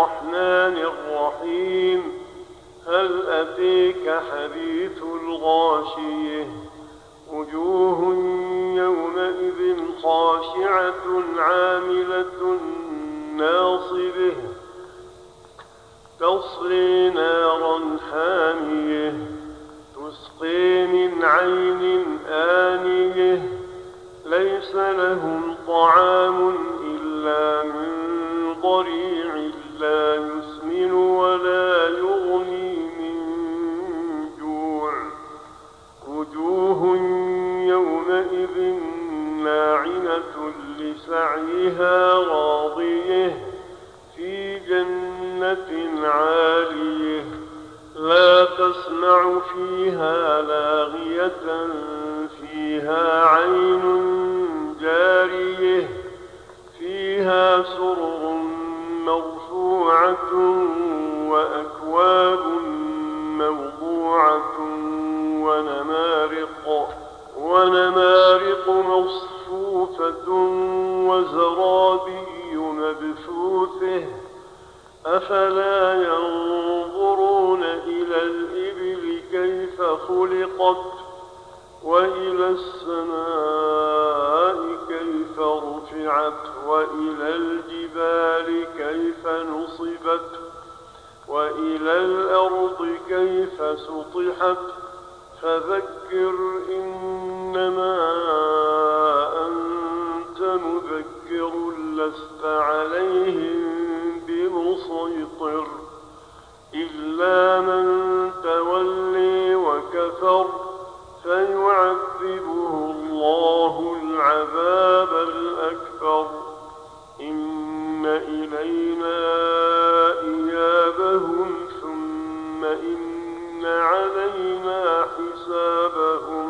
الرحمن الرحيم. هل أتيك حديث الغاشية؟ وجوه يومئذ خاشعة عاملة ناصبة تصلي نارا حامية تسقي من عين آنية ليس لهم طعام إلا من ضريع لا يسمن ولا يغني من جوع. وجوه يومئذ ناعمة لسعيها راضية في جنة عالية لا تسمع فيها لاغية فيها عين جارية فيها سرر مرفوعة وأكواب موضوعة ونمارق مصفوفة وزرابي مبثوثة أفلا ينظرون إلى الإبل كيف خلقت وإلى السماء كيف رفعت وإلى الجبال كيف نصبت وإلى الأرض كيف سطحت فذكر إنما أنت مذكر لست عليهم بمسيطر إلا من تولي وكفر فيعذبه الله العذاب الأكبر إن إلينا إيابهم ثم إن علينا حسابهم